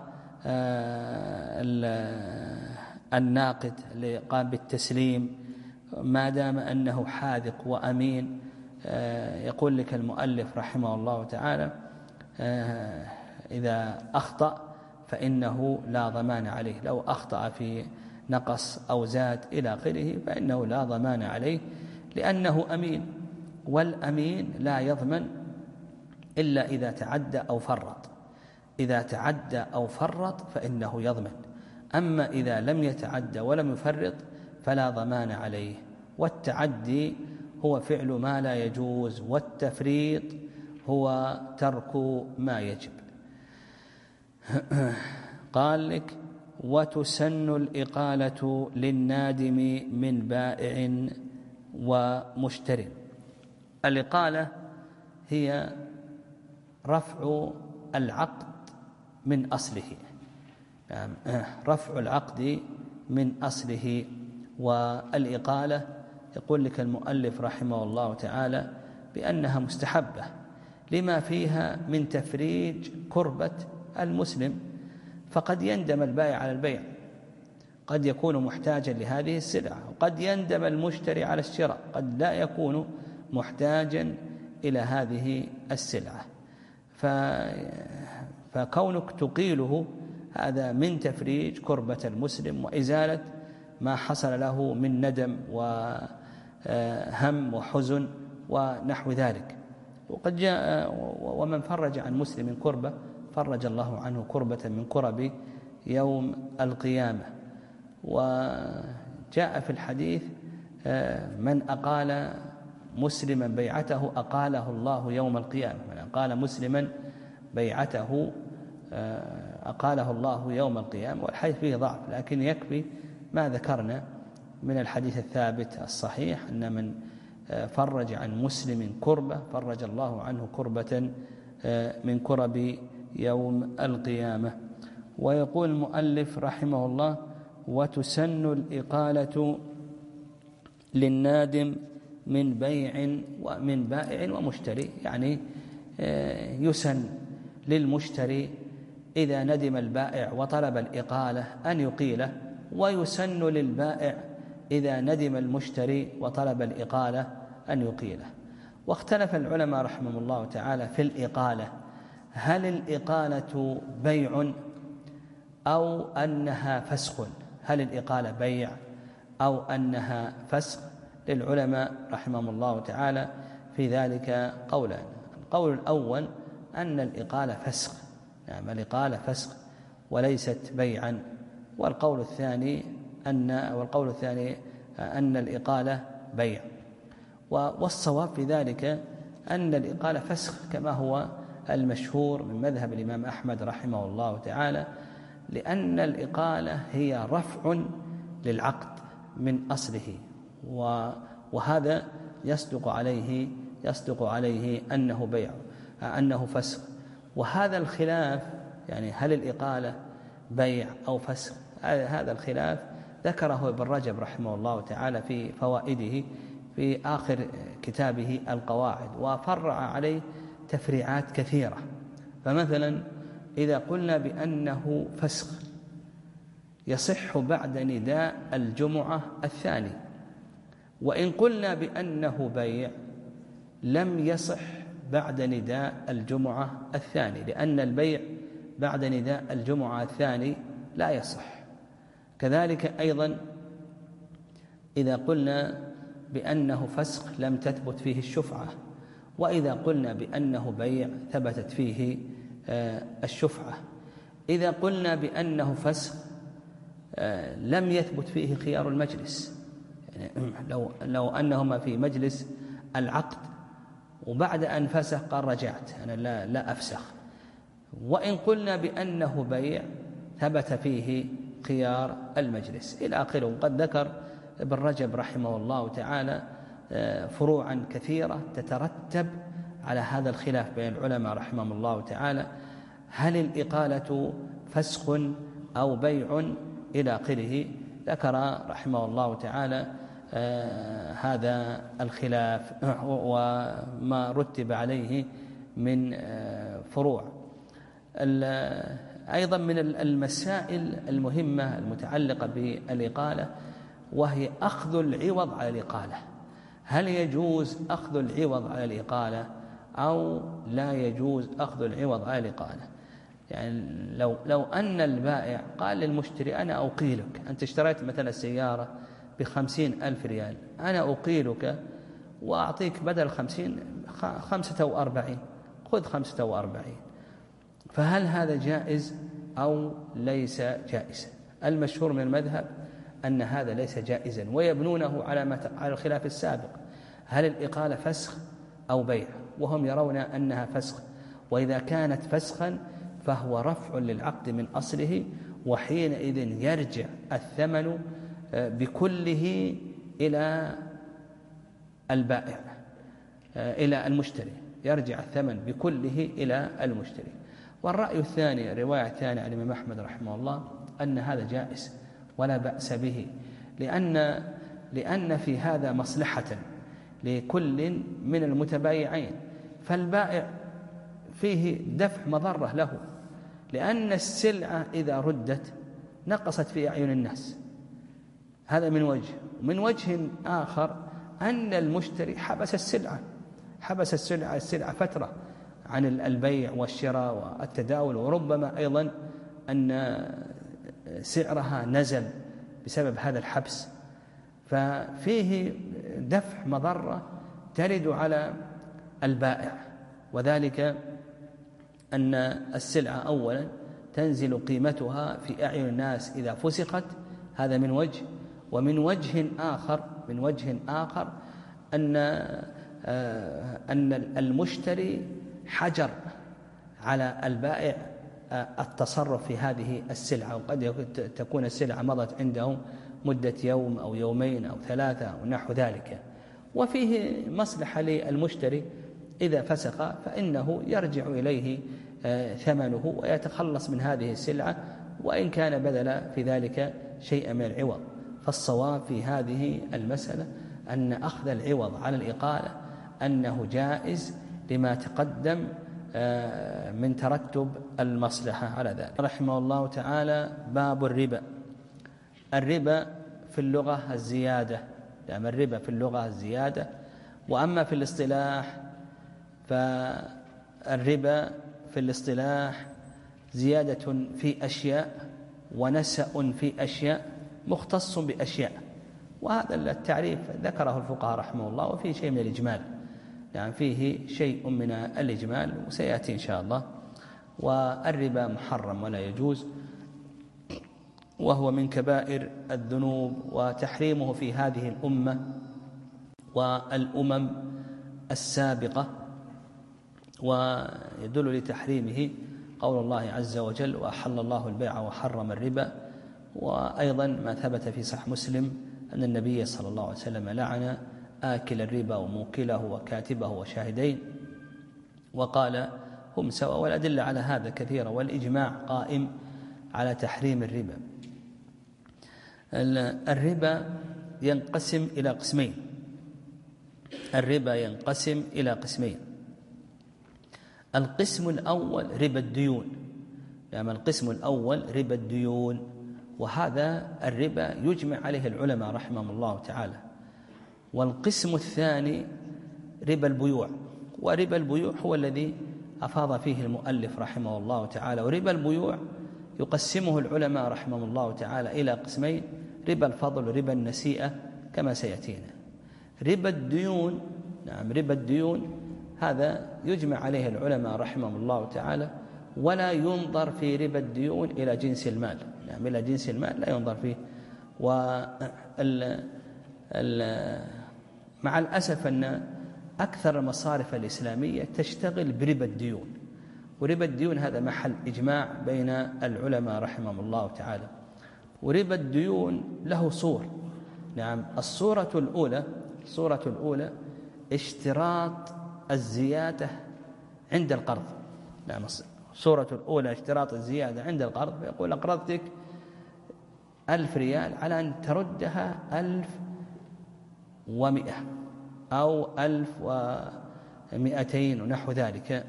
الناقد اللي قام بالتسليم، ما دام أنه حاذق وأمين، يقول لك المؤلف رحمه الله تعالى: إذا أخطأ فإنه لا ضمان عليه. لو أخطأ في نقص أو زاد إلى آخره فإنه لا ضمان عليه، لأنه أمين. والأمين لا يضمن إلا إذا تعدى أو فرط. إذا تعدى أو فرط فإنه يضمن. أما إذا لم يتعدى ولم يفرط فلا ضمان عليه. والتعدي هو فعل ما لا يجوز، والتفريط هو ترك ما يجب. قال لك: وتسن الإقالة للنادم من بائع ومشتري. الإقالة هي رفع العقد من أصله، يعني رفع العقد من أصله. والإقالة يقول لك المؤلف رحمه الله تعالى بأنها مستحبة لما فيها من تفريج كربة المسلم. فقد يندم البائع على البيع، قد يكون محتاجا لهذه السلعة، وقد يندم المشتري على الشراء، قد لا يكون محتاجا إلى هذه السلعة. فكونك تقيله هذا من تفريج كربة المسلم وإزالة ما حصل له من ندم وهم وحزن ونحو ذلك. وقد جاء: ومن فرج عن مسلم كربة فرج الله عنه كربة من كرب يوم القيامة. وجاء في الحديث: من أقال مسلما بيعته أقاله الله يوم القيامة. من أقال مسلما بيعته أقاله الله يوم القيامة. والحديث فيه ضعف، لكن يكفي ما ذكرنا من الحديث الثابت الصحيح أن من فرج عن مسلم كربة فرج الله عنه كربة من كرب يوم القيامة. ويقول المؤلف رحمه الله: وتسن الإقالة للنادم من بيع ومن بائع ومشتري. يعني يسن للمشتري إذا ندم البائع وطلب الإقالة أن يقيله، ويسن للبائع إذا ندم المشتري وطلب الإقالة أن يقيله. واختلف العلماء رحمهم الله تعالى في الإقالة: هل الإقالة بيع أو أنها فسخ؟ هل الإقالة بيع أو أنها فسخ. للعلماء رحمهم الله تعالى في ذلك قولان. القول الأول أن الإقالة فسخ، نعم الإقالة فسخ وليست بيعا. والقول الثاني أن والقول الثاني أن الإقالة بيع. والصواب في ذلك أن الإقالة فسخ كما هو المشهور من مذهب الإمام أحمد رحمه الله تعالى، لأن الإقالة هي رفع للعقد من أصله، وهذا يصدق عليه يصدق عليه أنه بيع أنه فسخ. وهذا الخلاف يعني هل الإقالة بيع أو فسخ، هذا الخلاف ذكره ابن رجب رحمه الله تعالى في فوائده في آخر كتابه القواعد، وفرع عليه تفريعات كثيرة. فمثلا إذا قلنا بأنه فسخ يصح بعد نداء الجمعة الثاني، وإن قلنا بأنه بيع لم يصح بعد نداء الجمعة الثاني، لأن البيع بعد نداء الجمعة الثاني لا يصح. كذلك أيضا إذا قلنا بأنه فسخ لم تثبت فيه الشفعة، وإذا قلنا بأنه بيع ثبتت فيه الشفعة. إذا قلنا بأنه فسخ لم يثبت فيه خيار المجلس، يعني لو, لو أنهما في مجلس العقد وبعد أن فسخ قال رجعت أنا لا, لا أفسخ. وإن قلنا بأنه بيع ثبت فيه خيار المجلس إلى آخره. وقد ذكر ابن رجب رحمه الله تعالى فروعا كثيرة تترتب على هذا الخلاف بين العلماء رحمهم الله تعالى، هل الإقالة فسخ أو بيع إلى آخره. ذكر رحمه الله تعالى آه هذا الخلاف وما رتب عليه من آه فروع. أيضا من المسائل المهمة المتعلقة بالإقالة وهي أخذ العوض على الإقالة. هل يجوز أخذ العوض على الإقالة أو لا يجوز أخذ العوض على الإقالة؟ يعني لو, لو أن البائع قال للمشتري أنا أقيلك، أنت اشتريت مثلا السيارة بخمسين ألف ريال، أنا أقيلك وأعطيك بدل خمسين خمسة وأربعين، خذ خمسة وأربعين، فهل هذا جائز أو ليس جائزا؟ المشهور من المذهب أن هذا ليس جائزا، ويبنونه على ما على الخلاف السابق، هل الإقالة فسخ أو بيع؟ وهم يرون أنها فسخ، وإذا كانت فسخا فهو رفع للعقد من أصله، وحينئذ يرجع الثمن بكله إلى البائع إلى المشتري، يرجع الثمن بكله إلى المشتري. والرأي الثاني رواية ثانية عن الإمام أحمد رحمه الله أن هذا جائز ولا بأس به، لأن لأن في هذا مصلحة لكل من المتبايعين، فالبائع فيه دفع مضرة له، لأن السلعة إذا ردت نقصت في أعين الناس، هذا من وجه. من وجه آخر أن المشتري حبس السلعة حبس السلعة السلعة فترة عن البيع والشراء والتداول، وربما أيضا أن سعرها نزل بسبب هذا الحبس، ففيه دفع مضرة ترد على البائع، وذلك أن السلعة أولا تنزل قيمتها في أعين الناس إذا فسخت، هذا من وجه. ومن وجه آخر من وجه آخر أن أن المشتري حجر على البائع التصرف في هذه السلعة، وقد تكون السلعة مضت عنده مدة يوم أو يومين أو ثلاثة أو نحو ذلك، وفيه مصلحة للمشتري إذا فسخ فإنه يرجع إليه ثمنه ويتخلص من هذه السلعة، وإن كان بذل في ذلك شيئا من العوض. فالصواب في هذه المسألة أن أخذ العوض على الإقالة أنه جائز لما تقدم من ترتب المصلحة على ذلك. رحمه الله تعالى. باب الربا. الربا في اللغة الزيادة، يعني الربا في اللغة الزيادة، وأما في الاصطلاح فالربا في الاصطلاح زيادة في أشياء ونسأ في أشياء مختص بأشياء، وهذا التعريف ذكره الفقهاء رحمه الله، وفيه شيء من الإجمال، يعني فيه شيء من الإجمال وسيأتي إن شاء الله. والربا محرم ولا يجوز، وهو من كبائر الذنوب، وتحريمه في هذه الأمة والأمم السابقة. ويدل لتحريمه قول الله عز وجل: وأحل الله البيع وحرم الربا. وأيضا ما ثبت في صحيح مسلم أن النبي صلى الله عليه وسلم لعن آكل الربا وموكله وكاتبه وشاهدين، وقال: هم سواء. والأدلة على هذا كثيرة، والإجماع قائم على تحريم الربا. الربا ينقسم إلى قسمين الربا ينقسم إلى قسمين القسم الأول ربا الديون، يعني القسم الأول ربا الديون، وهذا الربا يجمع عليه العلماء رحمهم الله تعالى. والقسم الثاني ربا البيوع، وربا البيوع هو الذي أفاض فيه المؤلف رحمه الله تعالى. وربا البيوع يقسمه العلماء رحمهم الله تعالى إلى قسمين: ربا الفضل وربا النسيئة كما سيأتينا. ربا الديون، نعم ربا الديون هذا يجمع عليه العلماء رحمهم الله تعالى، ولا ينظر في ربا الديون إلى جنس المال، نعم إلى جنس المال لا ينظر فيه. وال مع الأسف أن أكثر المصارف الإسلامية تشتغل بربا الديون، وربا الديون هذا محل إجماع بين العلماء رحمهم الله تعالى. وربا الديون له صور، نعم الصورة الأولى الصورة الأولى اشتراط الزيادة عند القرض، نعم الصورة الأولى اشتراط الزيادة عند القرض، فيقول: أقرضتك ألف ريال على أن تردها ألف ومئة أو ألف ومئتين ونحو ذلك.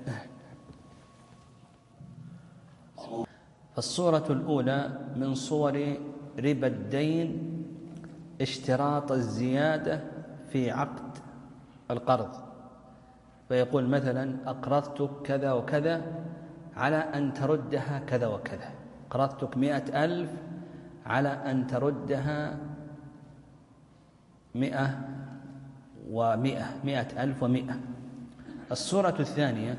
فالصورة الأولى من صور ربا الدين اشتراط الزيادة في عقد القرض، فيقول مثلا: أقرضتك كذا وكذا على أن تردها كذا وكذا، أقرضتك مئة ألف على أن تردها مئة ومئة مئة ألف ومئة. الصورة الثانية،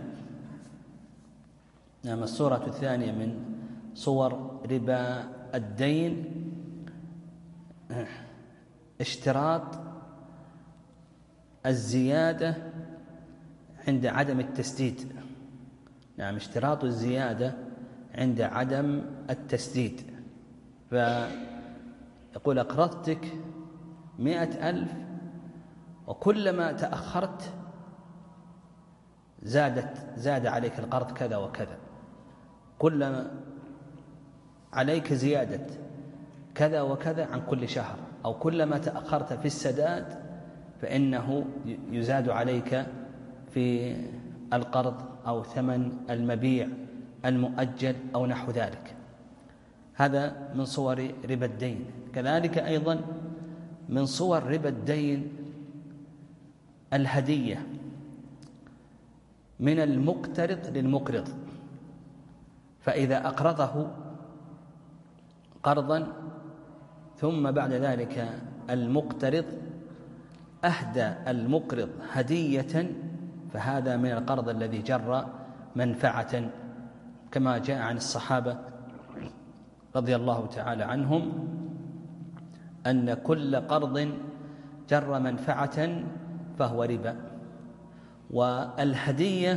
نعم الصورة الثانية من صور ربا الدين اشتراط الزيادة عند عدم التسديد، نعم اشتراط الزيادة عند عدم التسديد. فيقول: أقرضتك مئة ألف وكلما تأخرت زادت زاد عليك القرض كذا وكذا، كلما عليك زيادة كذا وكذا عن كل شهر، أو كلما تأخرت في السداد فإنه يزاد عليك في القرض أو ثمن المبيع المؤجل أو نحو ذلك. هذا من صور ربا الدين. كذلك أيضا من صور ربا الدين الهدية من المقترض للمقرض، فإذا أقرضه قرضا ثم بعد ذلك المقترض أهدى المقرض هدية، فهذا من القرض الذي جر منفعة، كما جاء عن الصحابة رضي الله تعالى عنهم أن كل قرض جر منفعة فهو ربا. والهدية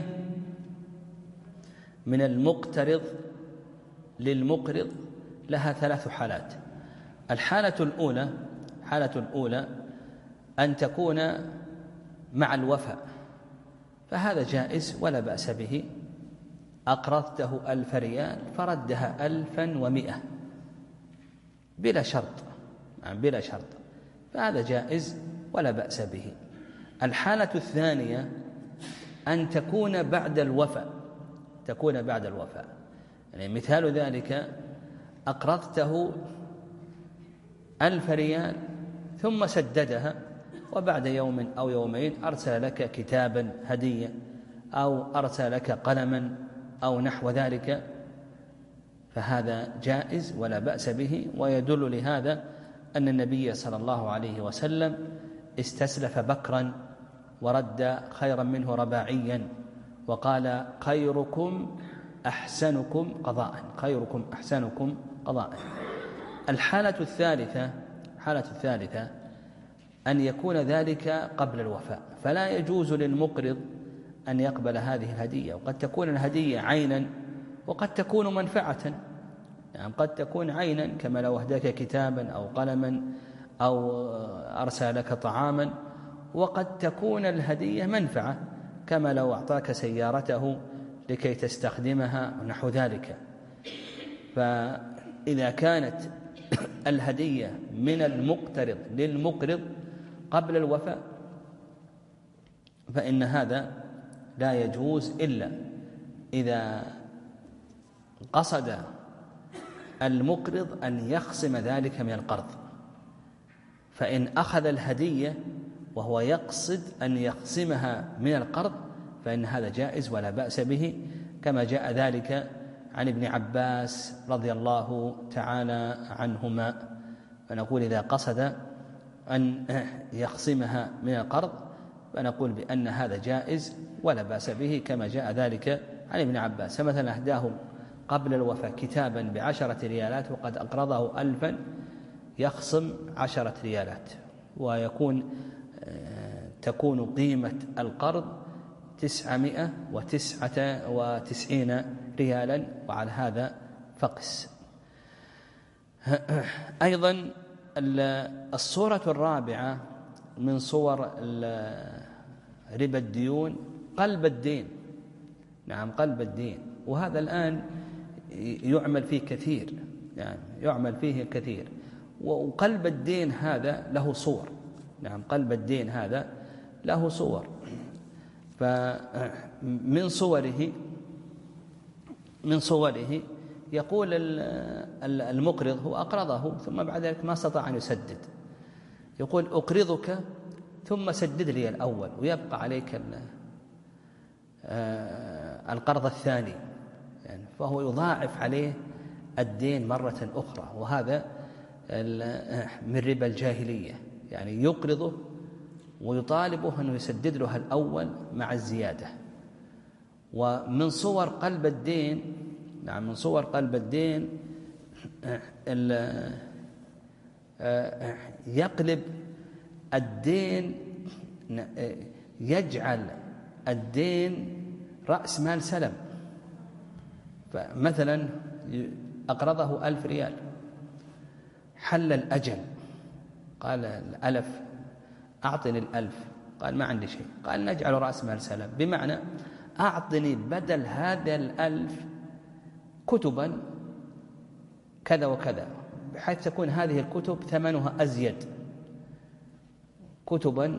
من المقترض للمقرض لها ثلاث حالات. الحالة الأولى حالة الأولى أن تكون مع الوفاء، فهذا جائز ولا بأس به. أقرضته ألف ريال فردها ألفا ومئة بلا شرط بلا شرط فهذا جائز ولا بأس به. الحالة الثانية أن تكون بعد الوفاء تكون بعد الوفاء يعني مثال ذلك: أقرضته ألف ريال ثم سددها، وبعد يوم أو يومين أرسل لك كتابا هدية أو أرسل لك قلما أو نحو ذلك، فهذا جائز ولا بأس به. ويدل لهذا أن النبي صلى الله عليه وسلم استسلف بكرا ورد خيرا منه رباعيا، وقال خيركم أحسنكم قضاء، خيركم أحسنكم قضاء. الحالة الثالثة حالة الثالثة أن يكون ذلك قبل الوفاء، فلا يجوز للمقرض أن يقبل هذه الهدية. وقد تكون الهدية عينا وقد تكون منفعة، يعني قد تكون عينا كما لو أهداك كتابا أو قلما أو أرسل لك طعاما، وقد تكون الهدية منفعة كما لو أعطاك سيارته لكي تستخدمها ونحو ذلك. فإذا كانت الهدية من المقترض للمقرض قبل الوفاء فإن هذا لا يجوز إلا إذا قصد المقرض أن يخصم ذلك من القرض. فإن أخذ الهدية وهو يقصد أن يقسمها من القرض فإن هذا جائز ولا بأس به، كما جاء ذلك عن ابن عباس رضي الله تعالى عنهما. فنقول إذا قصد أن يقسمها من القرض فنقول بأن هذا جائز ولا بأس به، كما جاء ذلك عن ابن عباس. فمثلا أهداه قبل الوفاة كتابا بعشرة ريالات وقد أقرضه ألفا، يخصم عشرة ريالات، ويكون تكون قيمة القرض تسعمائة وتسعة وتسعين ريالا، وعلى هذا فقس. أيضا الصورة الرابعة من صور ربا الديون قلب الدين. نعم، قلب الدين، وهذا الآن يعمل فيه كثير، يعني يعمل فيه كثير. وقلب الدين هذا له صور. نعم، قلب الدين هذا له صور. فمن صوره من صوره يقول المقرض هو أقرضه ثم بعد ذلك ما استطاع أن يسدد، يقول أقرضك ثم سدد لي الأول ويبقى عليك القرض الثاني، يعني فهو يضاعف عليه الدين مرة أخرى، وهذا من ربا الجاهلية. يعني يقرضه ويطالبه أنه يسدد له الأول مع الزيادة. ومن صور قلب الدين نعم من صور قلب الدين يقلب الدين، يجعل الدين رأس مال سلم. فمثلا أقرضه ألف ريال، حل الأجل، قال الألف أعطني الألف، قال ما عندي شيء، قال نجعل رأس مال سلم، بمعنى أعطني بدل هذا الألف كتبا كذا وكذا، بحيث تكون هذه الكتب ثمنها أزيد، كتبا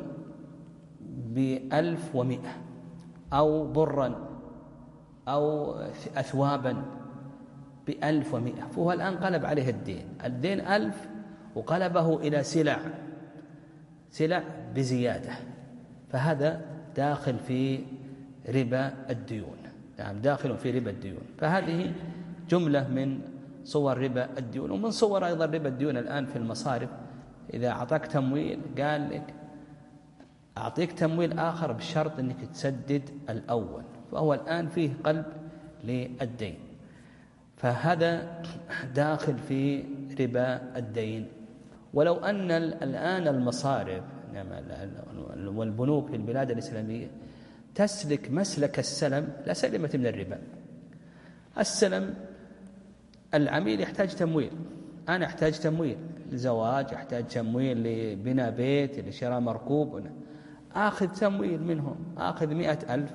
بألف ومئة، أو برا أو أثوابا بألف ومئة. فهو الآن قلب عليه الدين الدين ألف وقلبه إلى سلع سلع بزيادة، فهذا داخل في ربا الديون. نعم، داخل في ربا الديون. فهذه جملة من صور ربا الديون. ومن صور أيضا ربا الديون الآن في المصارف، إذا أعطاك تمويل قال لك أعطيك تمويل آخر بشرط أنك تسدد الأول، فهو الآن فيه قلب للدين، فهذا داخل في ربا الدين. ولو أن الآن المصارف والبنوك في البلاد الإسلامية تسلك مسلك السلم لسلمت من الربا. السلم العميل يحتاج تمويل، أنا أحتاج تمويل لزواج، أحتاج تمويل لبناء بيت، لشراء مركوب، آخذ تمويل منهم، آخذ مئة ألف،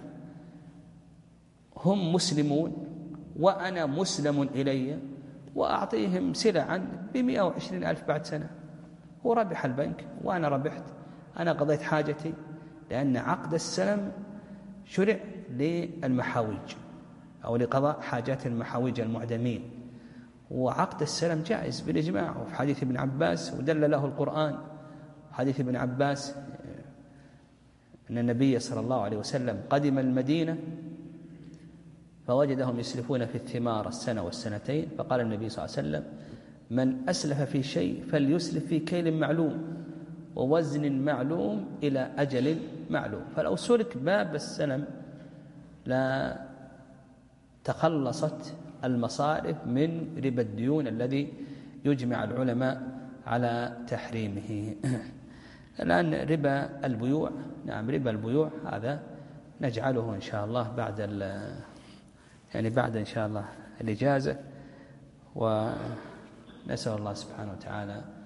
هم مسلمون وأنا مسلم إلي، وأعطيهم سلعا بمئة وعشرين ألف بعد سنة، هو ربح البنك وأنا ربحت، أنا قضيت حاجتي، لأن عقد السلم شرع للمحاويج أو لقضاء حاجات المحاويج المعدمين، وعقد السلم جائز بالإجماع. وفي حديث ابن عباس ودل له القرآن، حديث ابن عباس أن النبي صلى الله عليه وسلم قدم المدينة فوجدهم يسلفون في الثمار السنة والسنتين، فقال النبي صلى الله عليه وسلم من أسلف في شيء فليسلف في كيل معلوم ووزن معلوم إلى أجل معلوم. فلو سلك باب السلم لا تخلصت المصارف من ربا الديون الذي يجمع العلماء على تحريمه. الآن ربا البيوع، نعم ربا البيوع هذا نجعله إن شاء الله بعد يعني بعد إن شاء الله الإجازة، ونسأل الله سبحانه وتعالى